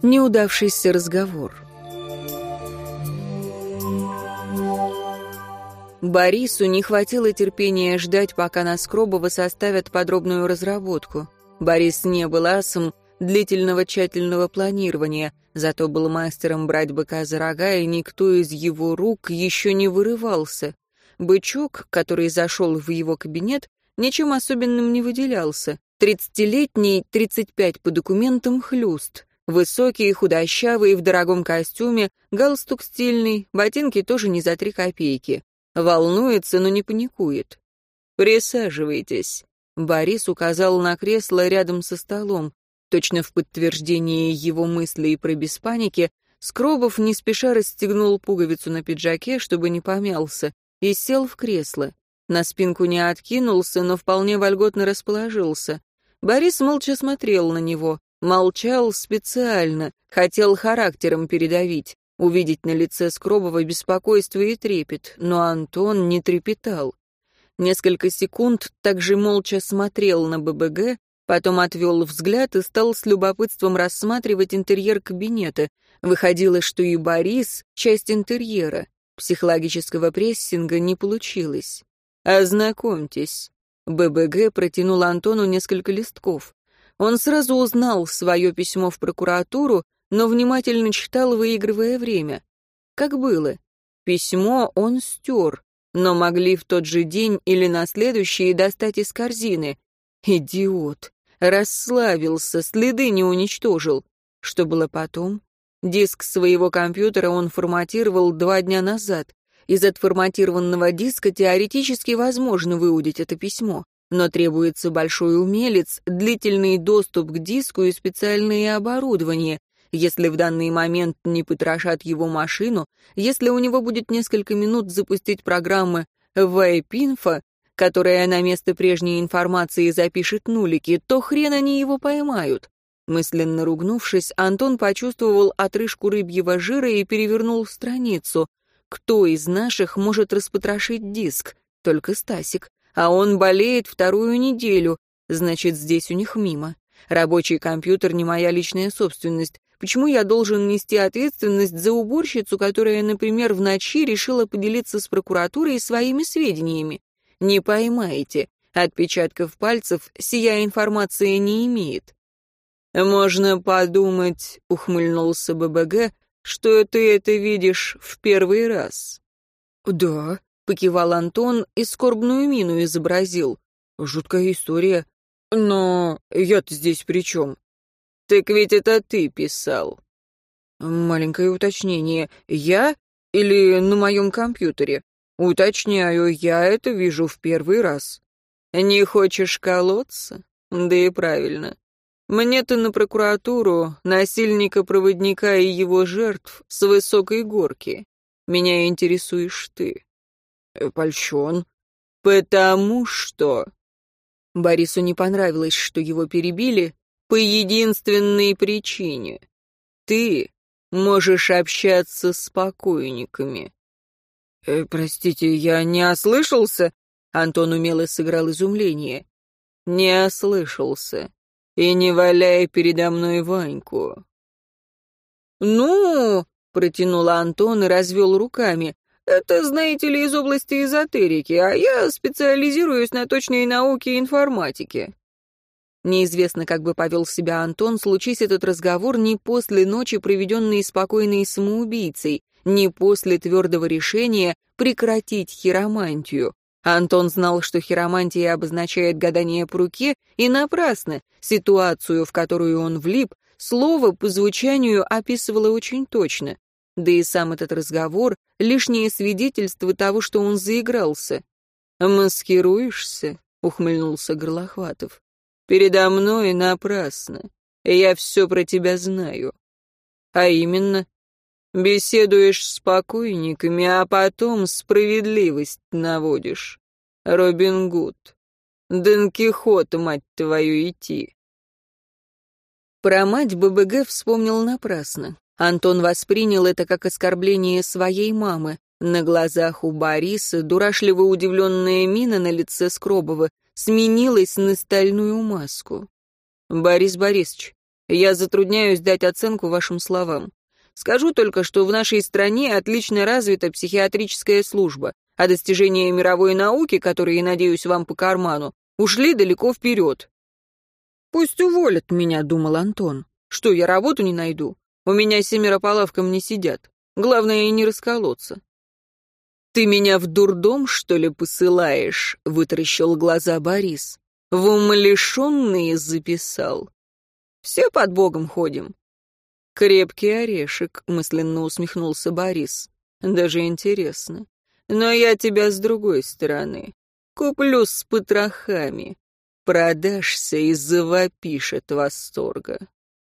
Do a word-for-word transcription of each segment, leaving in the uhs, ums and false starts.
Неудавшийся разговор. Борису не хватило терпения ждать, пока на Скробова составят подробную разработку. Борис не был асом длительного тщательного планирования, зато был мастером брать быка за рога, и никто из его рук еще не вырывался. Бычок, который зашел в его кабинет, ничем особенным не выделялся. Тридцатилетний, тридцать пять по документам хлюст. Высокий, худощавый, в дорогом костюме, галстук стильный, ботинки тоже не за три копейки. Волнуется, но не паникует. «Присаживайтесь», — Борис указал на кресло рядом со столом. Точно в подтверждение его мыслей про беспаники, Скробов не спеша расстегнул пуговицу на пиджаке, чтобы не помялся, и сел в кресло. На спинку не откинулся, но вполне вольготно расположился. Борис молча смотрел на него. Молчал специально, хотел характером передавить, увидеть на лице Скробова беспокойство и трепет, но Антон не трепетал. Несколько секунд также молча смотрел на ББГ, потом отвел взгляд и стал с любопытством рассматривать интерьер кабинета. Выходило, что и Борис — часть интерьера. Психологического прессинга не получилось. «Ознакомьтесь». ББГ протянул Антону несколько листков. Он сразу узнал свое письмо в прокуратуру, но внимательно читал, выигрывая время. Как было? Письмо он стер, но могли в тот же день или на следующий достать из корзины. Идиот. Расслабился, следы не уничтожил. Что было потом? Диск своего компьютера он форматировал два дня назад. Из отформатированного диска теоретически возможно выудить это письмо. Но требуется большой умелец, длительный доступ к диску и специальное оборудование. Если в данный момент не потрошат его машину, если у него будет несколько минут запустить программы Вайп-Инфо, которая на место прежней информации запишет нулики, то хрен они его поймают. Мысленно ругнувшись, Антон почувствовал отрыжку рыбьего жира и перевернул страницу. Кто из наших может распотрошить диск? Только Стасик. А он болеет вторую неделю, значит, здесь у них мимо. Рабочий компьютер не моя личная собственность. Почему я должен нести ответственность за уборщицу, которая, например, в ночи решила поделиться с прокуратурой своими сведениями? Не поймаете. Отпечатков пальцев сия информация не имеет. «Можно подумать», — ухмыльнулся ББГ, «что ты это видишь в первый раз». «Да», — покивал Антон и скорбную мину изобразил. «Жуткая история. Но я-то здесь при чем?» «Так ведь это ты писал». «Маленькое уточнение. Я или на моем компьютере? Уточняю, я это вижу в первый раз». «Не хочешь колоться? Да и правильно. Мне-то на прокуратуру, насильника-проводника и его жертв с высокой горки. Меня интересуешь ты». «Польщен». «Потому что...» Борису не понравилось, что его перебили, по единственной причине. Ты можешь общаться с покойниками. Э, простите, я не ослышался? Антон умело сыграл изумление. Не ослышался. И не валяй передо мной Ваньку. Ну, протянул Антон и развел руками. Это, знаете ли, из области эзотерики, а я специализируюсь на точной науке и информатике. Неизвестно, как бы повел себя Антон, случись этот разговор не после ночи, проведенной спокойной самоубийцей, не после твердого решения прекратить хиромантию. Антон знал, что хиромантия обозначает гадание по руке, и напрасно. Ситуацию, в которую он влип, слово по звучанию описывало очень точно. Да и сам этот разговор — лишнее свидетельство того, что он заигрался. «Маскируешься?» — ухмыльнулся Горлохватов. «Передо мной напрасно. Я все про тебя знаю. А именно, беседуешь с покойниками, а потом справедливость наводишь. Робин Гуд. Дон Кихот, мать твою, идти». Про мать ББГ вспомнил напрасно. Антон воспринял это как оскорбление своей мамы. На глазах у Бориса дурашливо удивленная мина на лице Скробова сменилась на стальную маску. «Борис Борисович, Я затрудняюсь дать оценку вашим словам. Скажу только, что в нашей стране отлично развита психиатрическая служба, а достижения мировой науки, которые, надеюсь, вам по карману, ушли далеко вперед. «Пусть уволят меня», — думал Антон. «Что, я работу не найду? У меня семеро по лавкам не сидят. Главное, и не расколоться». «Ты меня в дурдом, что ли, посылаешь?» — вытаращил глаза Борис. «В умалишенные записал. Все под Богом ходим». «Крепкий орешек», — мысленно усмехнулся Борис. «Даже интересно. Но я тебя с другой стороны. Куплю с потрохами. Продашься и завопишь от восторга».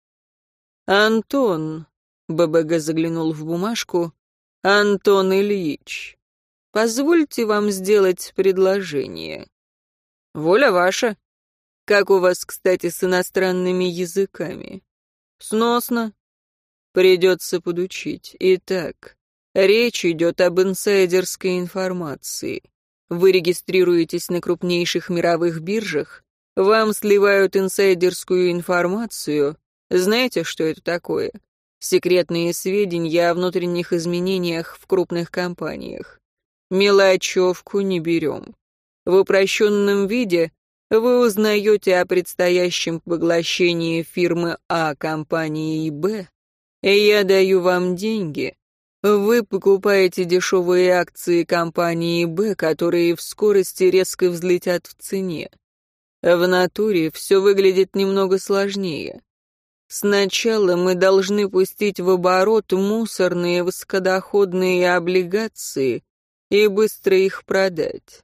«Антон», — ББГ заглянул в бумажку, — «Антон Ильич, позвольте вам сделать предложение». «Воля ваша. Как у вас, кстати, с иностранными языками?» «Сносно. Придется подучить. Итак, речь идет об инсайдерской информации. Вы регистрируетесь на крупнейших мировых биржах, вам сливают инсайдерскую информацию. Знаете, что это такое? Секретные сведения о внутренних изменениях в крупных компаниях. Мелочевку не берем. В упрощенном виде вы узнаете о предстоящем поглощении фирмы А компанией Б, и я даю вам деньги. Вы покупаете дешевые акции компании Б, которые в скорости резко взлетят в цене. В натуре все выглядит немного сложнее. Сначала мы должны пустить в оборот мусорные высокодоходные облигации и быстро их продать.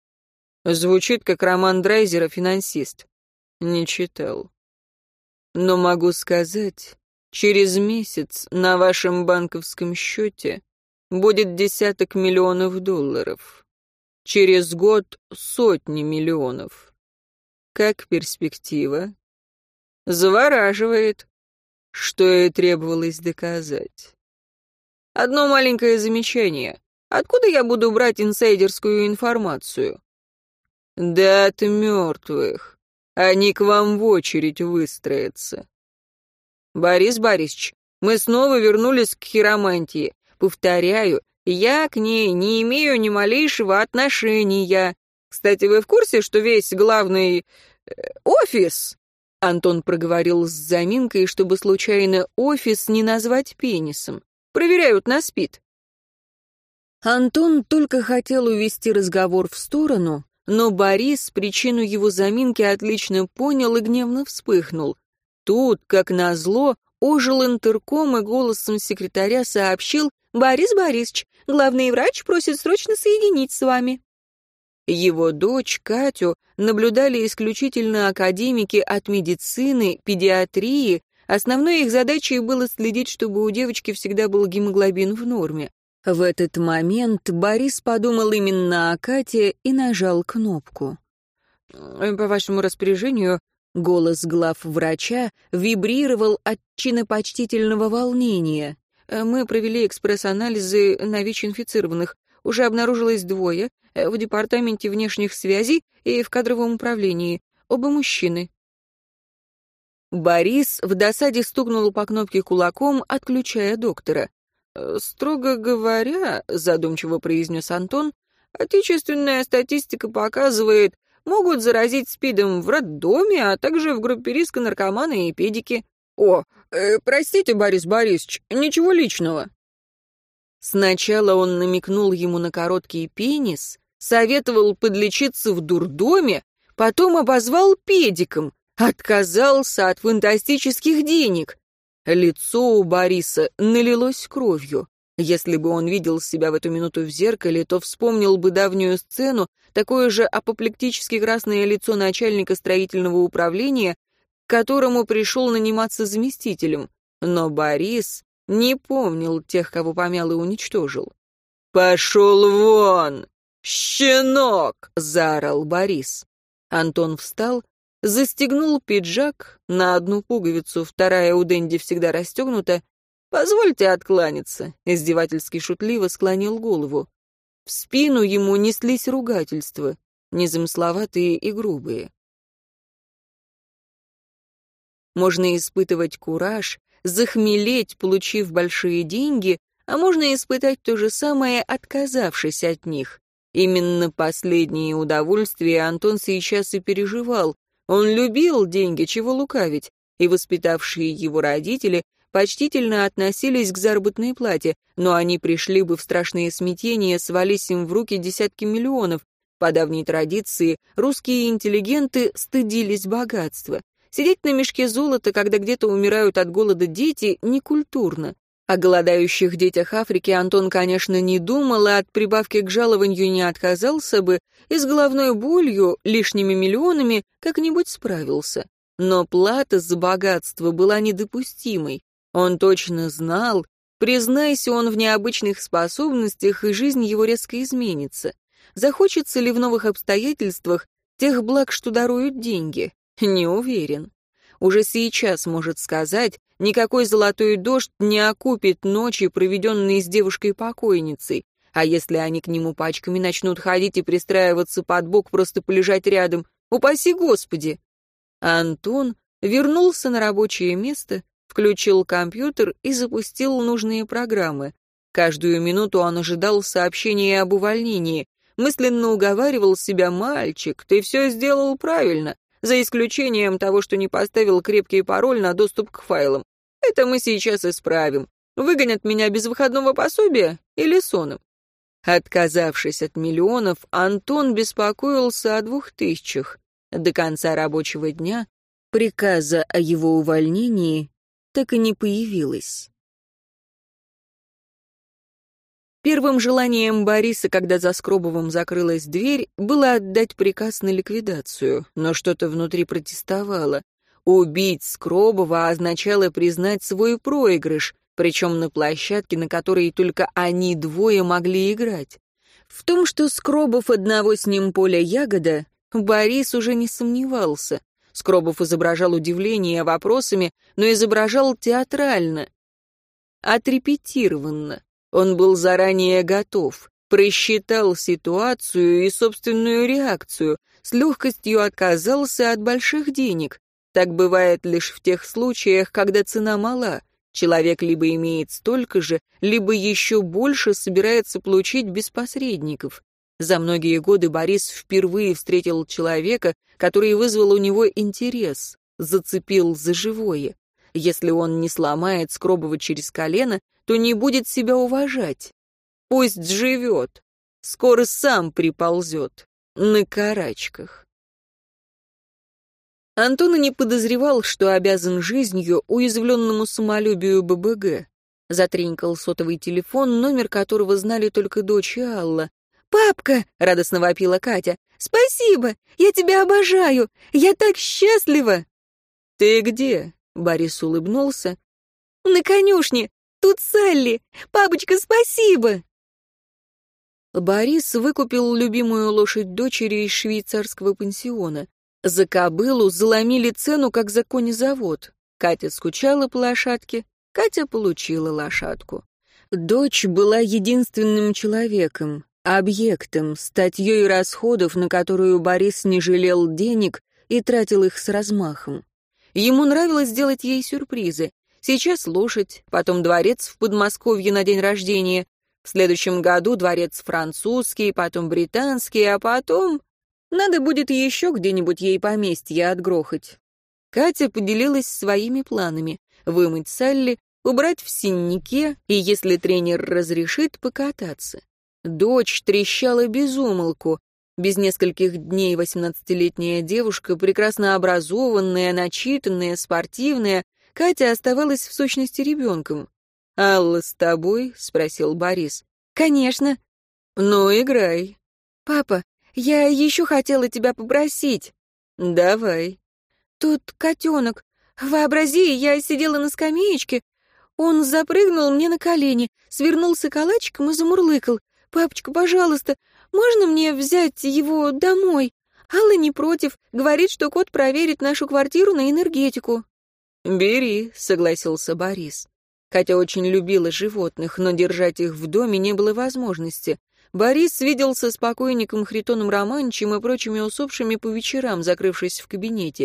Звучит как роман Драйзера «Финансист». Не читал. Но могу сказать, через месяц на вашем банковском счете будет десяток миллионов долларов. Через год сотни миллионов. Как перспектива? Завораживает, что и требовалось доказать. Одно маленькое замечание. Откуда я буду брать инсайдерскую информацию? Да от мертвых. Они к вам в очередь выстроятся. Борис Борисович, мы снова вернулись к хиромантии. Повторяю, я к ней не имею ни малейшего отношения. Кстати, вы в курсе, что весь главный э, офис... Антон проговорил с заминкой, чтобы случайно офис не назвать пенисом. Проверяют на СПИД. Антон только хотел увести разговор в сторону, но Борис причину его заминки отлично понял и гневно вспыхнул. Тут, как назло, ожил интерком и голосом секретаря сообщил: «Борис Борисович, главный врач просит срочно соединить с вами». Его дочь, Катю, наблюдали исключительно академики от медицины, педиатрии. Основной их задачей было следить, чтобы у девочки всегда был гемоглобин в норме. В этот момент Борис подумал именно о Кате и нажал кнопку. «По вашему распоряжению», — голос главврача вибрировал от чинопочтительного волнения. «Мы провели экспресс-анализы на ВИЧ-инфицированных. Уже обнаружилось двое в департаменте внешних связей и в кадровом управлении. Оба мужчины». Борис в досаде стукнул по кнопке кулаком, отключая доктора. «Строго говоря», — задумчиво произнес Антон, «отечественная статистика показывает, могут заразить СПИДом в роддоме, а также в группе риска наркоманы и педики». «О, э, простите, Борис Борисович, ничего личного». Сначала он намекнул ему на короткий пенис, советовал подлечиться в дурдоме, потом обозвал педиком, отказался от фантастических денег. Лицо у Бориса налилось кровью. Если бы он видел себя в эту минуту в зеркале, то вспомнил бы давнюю сцену, такое же апоплектически красное лицо начальника строительного управления, к которому пришел наниматься заместителем. Но Борис не помнил тех, кого помял и уничтожил. «Пошел вон! Щенок!» — заорал Борис. Антон встал, застегнул пиджак, на одну пуговицу, вторая у Дэнди всегда расстегнута. «Позвольте откланяться», — издевательски шутливо склонил голову. В спину ему неслись ругательства, незамысловатые и грубые. Можно испытывать кураж, захмелеть, получив большие деньги, а можно испытать то же самое, отказавшись от них. Именно последнее удовольствие Антон сейчас и переживал. Он любил деньги, чего лукавить, и воспитавшие его родители почтительно относились к заработной плате, но они пришли бы в страшное смятение, свались им в руки десятки миллионов. По давней традиции русские интеллигенты стыдились богатства. Сидеть на мешке золота, когда где-то умирают от голода дети, некультурно. О голодающих детях Африки Антон, конечно, не думал, и от прибавки к жалованию не отказался бы, и с головной болью, лишними миллионами, как-нибудь справился. Но плата за богатство была недопустимой. Он точно знал, признайся он в необычных способностях, и жизнь его резко изменится. Захочется ли в новых обстоятельствах тех благ, что даруют деньги? Не уверен. Уже сейчас может сказать, никакой золотой дождь не окупит ночи, проведенные с девушкой-покойницей. А если они к нему пачками начнут ходить и пристраиваться под бок, просто полежать рядом, упаси Господи! Антон вернулся на рабочее место, включил компьютер и запустил нужные программы. Каждую минуту он ожидал сообщения об увольнении. Мысленно уговаривал себя: «Мальчик, ты все сделал правильно, за исключением того, что не поставил крепкий пароль на доступ к файлам. Это мы сейчас исправим. Выгонят меня без выходного пособия или соном?» Отказавшись от миллионов, Антон беспокоился о двух тысячах. До конца рабочего дня приказа о его увольнении так и не появилось. Первым желанием Бориса, когда за Скробовым закрылась дверь, было отдать приказ на ликвидацию, но что-то внутри протестовало. Убить Скробова означало признать свой проигрыш, причем на площадке, на которой только они двое могли играть. В том, что Скробов одного с ним поля ягода, Борис уже не сомневался. Скробов изображал удивление вопросами, но изображал театрально, отрепетированно. Он был заранее готов, просчитал ситуацию и собственную реакцию, с легкостью отказался от больших денег. Так бывает лишь в тех случаях, когда цена мала. Человек либо имеет столько же, либо еще больше собирается получить без посредников. За многие годы Борис впервые встретил человека, который вызвал у него интерес, зацепил за живое. Если он не сломает Скробова через колено, то не будет себя уважать. Пусть живет, скоро сам приползет, на карачках. Антон и не подозревал, что обязан жизнью уязвленному самолюбию ББГ. Затринкал сотовый телефон, номер которого знали только дочь и Алла. «Папка!» — радостно вопила Катя. «Спасибо! Я тебя обожаю! Я так счастлива!» «Ты где?» — Борис улыбнулся. «На конюшне! Тут Салли! Папочка, спасибо!» Борис выкупил любимую лошадь дочери из швейцарского пансиона. За кобылу заломили цену, как за конезавод. Катя скучала по лошадке, Катя получила лошадку. Дочь была единственным человеком, объектом, статьей расходов, на которую Борис не жалел денег и тратил их с размахом. Ему нравилось делать ей сюрпризы. Сейчас лошадь, потом дворец в Подмосковье на день рождения, в следующем году дворец французский, потом британский, а потом... Надо будет еще где-нибудь ей поместье отгрохать. Катя поделилась своими планами: вымыть Салли, убрать в синняке и, если тренер разрешит, покататься. Дочь трещала без умолку. Без нескольких дней восемнадцатилетняя девушка, прекрасно образованная, начитанная, спортивная, Катя оставалась в сущности ребенком. «Алла с тобой?» — спросил Борис. «Конечно». «Ну, играй». «Папа, я еще хотела тебя попросить». «Давай». «Тут котенок. Вообрази, я сидела на скамеечке. Он запрыгнул мне на колени, свернулся калачиком и замурлыкал. Папочка, пожалуйста, можно мне взять его домой? Алла не против, говорит, что кот проверит нашу квартиру на энергетику». «Бери», — согласился Борис. Катя очень любила животных, но держать их в доме не было возможности. Борис виделся с покойником Хритоном Романовичем и прочими усопшими по вечерам, закрывшись в кабинете.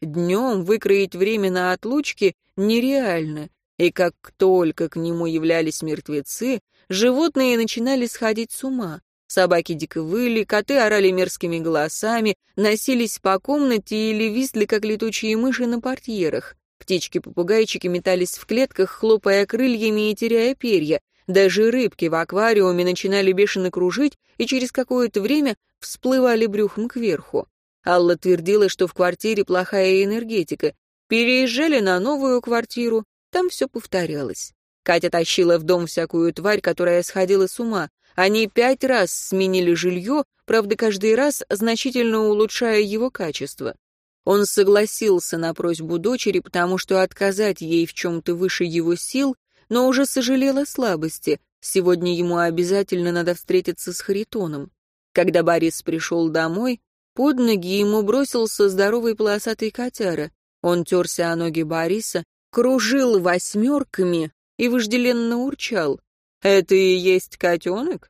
Днем выкроить время на отлучки нереально, и как только к нему являлись мертвецы, животные начинали сходить с ума. Собаки дико выли, коты орали мерзкими голосами, носились по комнате или висли, как летучие мыши на портьерах. Птички-попугайчики метались в клетках, хлопая крыльями и теряя перья. Даже рыбки в аквариуме начинали бешено кружить и через какое-то время всплывали брюхом кверху. Алла твердила, что в квартире плохая энергетика. Переезжали на новую квартиру, там все повторялось. Катя тащила в дом всякую тварь, которая сходила с ума. Они пять раз сменили жилье, правда, каждый раз значительно улучшая его качество. Он согласился на просьбу дочери, потому что отказать ей в чем-то выше его сил, но уже сожалел о слабости. Сегодня ему обязательно надо встретиться с Харитоном. Когда Борис пришел домой, под ноги ему бросился здоровый полосатый котяра. Он терся о ноги Бориса, кружил восьмерками и вожделенно урчал. «Это и есть котенок?»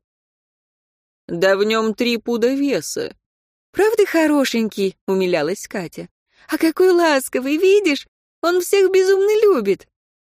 «Да в нем три пуда веса». «Правда хорошенький?» — умилялась Катя. «А какой ласковый, видишь? Он всех безумно любит».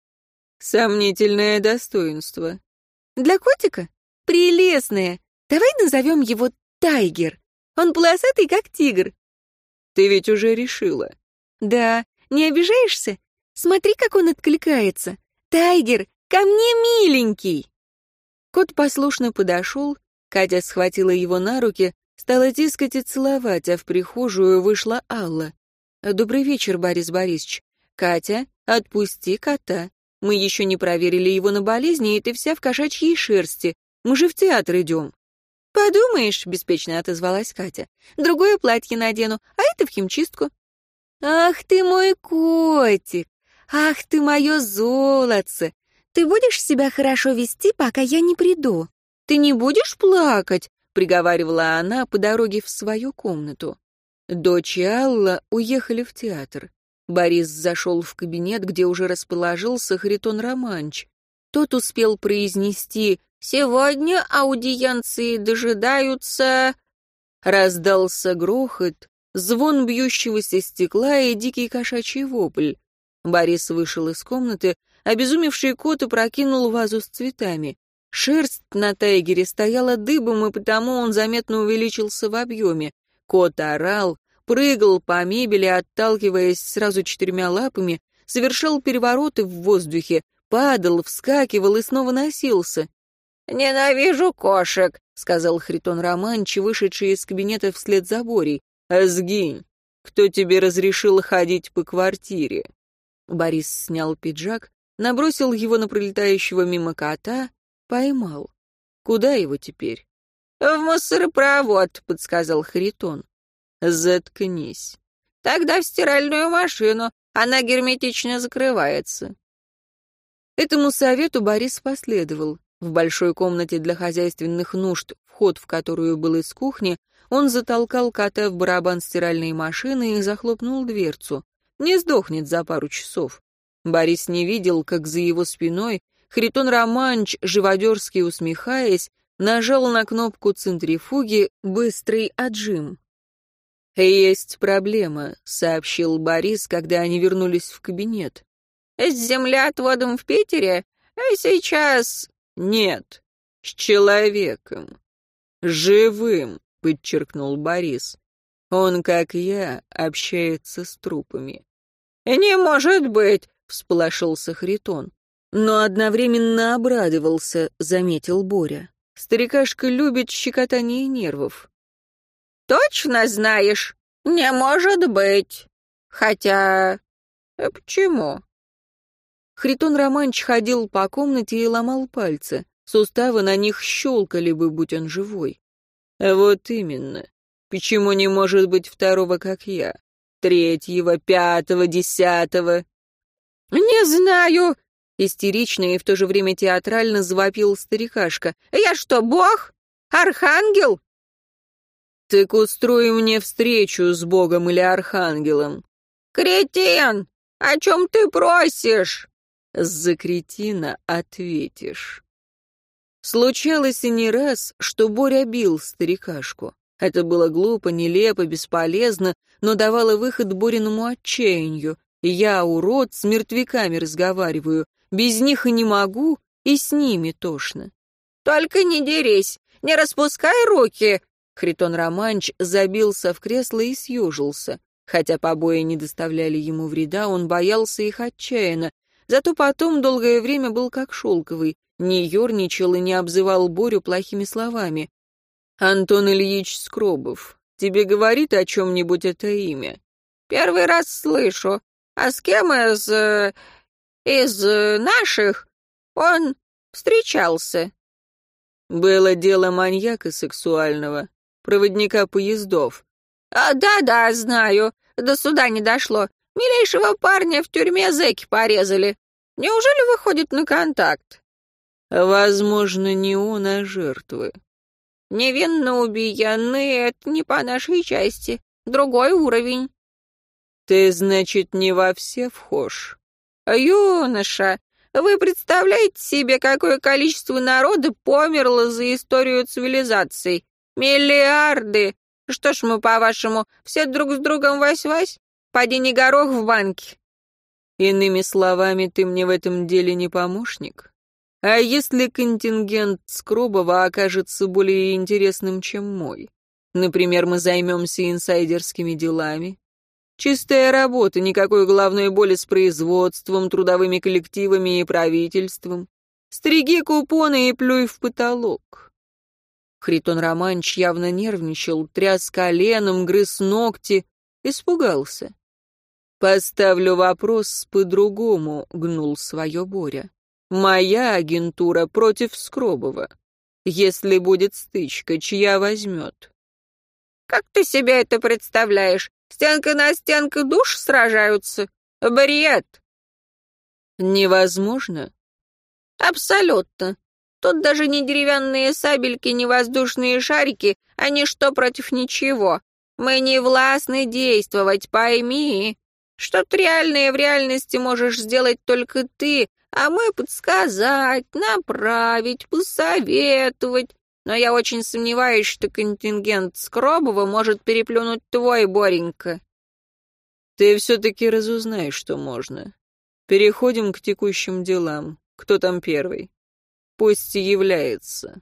«Сомнительное достоинство». «Для котика? Прелестное. Давай назовем его Тайгер. Он полосатый, как тигр». «Ты ведь уже решила». «Да. Не обижаешься? Смотри, как он откликается. Тайгер, ко мне, миленький!» Кот послушно подошел, Катя схватила его на руки, стала тискать и целовать, а в прихожую вышла Алла. «Добрый вечер, Борис Борисович. Катя, отпусти кота. Мы еще не проверили его на болезни, и ты вся в кошачьей шерсти. Мы же в театр идем». «Подумаешь», — беспечно отозвалась Катя. «Другое платье надену, а это в химчистку». «Ах ты мой котик! Ах ты мое золотце! Ты будешь себя хорошо вести, пока я не приду? Ты не будешь плакать?» — приговаривала она по дороге в свою комнату. Дочь и Алла уехали в театр. Борис зашел в кабинет, где уже расположился Харитон Романч. Тот успел произнести «Сегодня аудиенции дожидаются...» Раздался грохот, звон бьющегося стекла и дикий кошачий вопль. Борис вышел из комнаты, обезумевший кот опрокинул вазу с цветами. Шерсть на Тайгере стояла дыбом, и потому он заметно увеличился в объеме. Кот орал, прыгал по мебели, отталкиваясь сразу четырьмя лапами, совершал перевороты в воздухе, падал, вскакивал и снова носился. «Ненавижу кошек», — сказал Харитон Романч, вышедший из кабинета вслед за Борей. «Сгинь! Кто тебе разрешил ходить по квартире?» Борис снял пиджак, набросил его на пролетающего мимо кота, поймал. Куда его теперь? «В мусоропровод», — подсказал Харитон. «Заткнись. Тогда в стиральную машину. Она герметично закрывается». Этому совету Борис последовал. В большой комнате для хозяйственных нужд, вход в которую был из кухни, он затолкал кота в барабан стиральной машины и захлопнул дверцу. Не сдохнет за пару часов. Борис не видел, как за его спиной Харитон Романч, живодерски усмехаясь, нажал на кнопку центрифуги «Быстрый отжим». «Есть проблема», — сообщил Борис, когда они вернулись в кабинет. «С землеотводом в Питере? А сейчас...» «Нет, с человеком. Живым», — подчеркнул Борис. «Он, как я, общается с трупами». «Не может быть!» — всполошился Харитон. Но одновременно обрадовался, заметил Боря. Старикашка любит щекотание нервов. «Точно знаешь? Не может быть. Хотя... Почему?» Харитон Романч ходил по комнате и ломал пальцы. Суставы на них щелкали бы, будь он живой. «Вот именно. Почему не может быть второго, как я? Третьего, пятого, десятого?» «Не знаю!» — истерично и в то же время театрально завопил старикашка. «Я что, бог? Архангел?» «Так устрой мне встречу с богом или архангелом». «Кретин! О чем ты просишь?» «За кретина ответишь». Случалось и не раз, что Боря бил старикашку. Это было глупо, нелепо, бесполезно, но давало выход Бориному отчаянию. Я, урод, с мертвяками разговариваю. Без них и не могу, и с ними тошно. «Только не дерись, не распускай руки!» Хритон Романч забился в кресло и съежился. Хотя побои не доставляли ему вреда, он боялся их отчаянно. Зато потом долгое время был как шелковый, не ерничал и не обзывал Борю плохими словами. «Антон Ильич Скробов, тебе говорит о чем-нибудь это имя?» «Первый раз слышу. А с кем из... из наших он встречался?» «Было дело маньяка сексуального, проводника поездов». А, «Да-да, знаю. До суда не дошло. Милейшего парня в тюрьме зэки порезали. Неужели выходит на контакт?» «Возможно, не он, а жертвы». «Невинно убиенные — это не по нашей части. Другой уровень». «Ты, значит, не во все вхож?» «Юноша, вы представляете себе, какое количество народа померло за историю цивилизаций? Миллиарды! Что ж мы, по-вашему, все друг с другом вась-вась? Поди не горох в банке». «Иными словами, ты мне в этом деле не помощник? А если контингент Скробова окажется более интересным, чем мой? Например, мы займемся инсайдерскими делами? Чистая работа, никакой головной боли с производством, трудовыми коллективами и правительством. Стриги купоны и плюй в потолок». Хритон Романч явно нервничал, тряс коленом, грыз ногти, испугался. «Поставлю вопрос по-другому», — гнул свое Боря. «Моя агентура против Скробова. Если будет стычка, чья возьмет?» «Как ты себе это представляешь? Стенка на стенку душ сражаются? Бред!» «Невозможно?» «Абсолютно. Тут даже не деревянные сабельки, не воздушные шарики, а ничто против ничего. Мы не властны действовать, пойми. Что-то реальное в реальности можешь сделать только ты, а мы подсказать, направить, посоветовать. Но я очень сомневаюсь, что контингент Скробова может переплюнуть твой, Боренька». «Ты все-таки разузнай, что можно. Переходим к текущим делам. Кто там первый? Пусть является».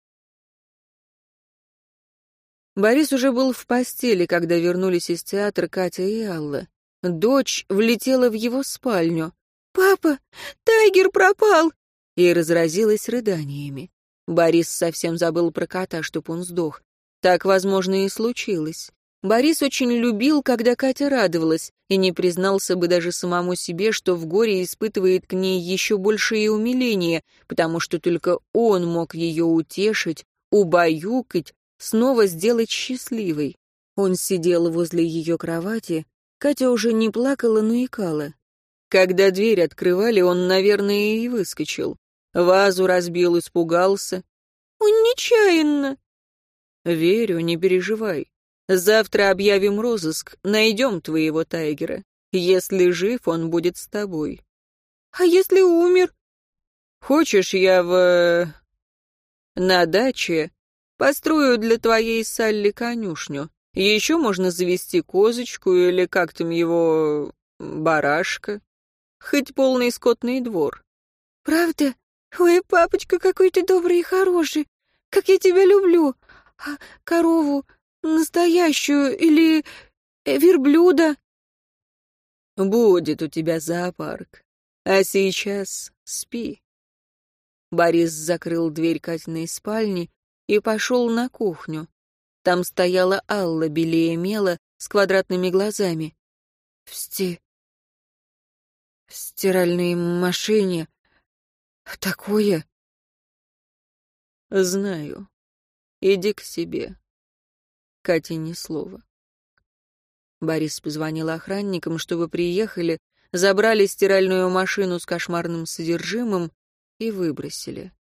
Борис уже был в постели, когда вернулись из театра Катя и Алла. Дочь влетела в его спальню. «Папа, Тайгер пропал!» и разразилась рыданиями. Борис совсем забыл про кота, чтоб он сдох. Так, возможно, и случилось. Борис очень любил, когда Катя радовалась, и не признался бы даже самому себе, что в горе испытывает к ней еще большее умиление, потому что только он мог ее утешить, убаюкать, снова сделать счастливой. Он сидел возле ее кровати, Катя уже не плакала, но икала. Когда дверь открывали, он, наверное, и выскочил. Вазу разбил, испугался. «Он нечаянно». «Верю, не переживай. Завтра объявим розыск, найдем твоего Тайгера. Если жив, он будет с тобой». «А если умер?» «Хочешь, я в... на даче построю для твоей Салли конюшню. Еще можно завести козочку или как там его... барашка. Хоть полный скотный двор». «Правда? Ой, папочка, какой ты добрый и хороший. Как я тебя люблю. А корову настоящую или верблюда?» «Будет у тебя зоопарк. А сейчас спи». Борис закрыл дверь Катиной спальни и пошел на кухню. Там стояла Алла, белее мела, с квадратными глазами. В сти... в стиральной машине... такое... «Знаю. Иди к себе». Кате ни слова. Борис позвонил охранникам, чтобы приехали, забрали стиральную машину с кошмарным содержимым и выбросили.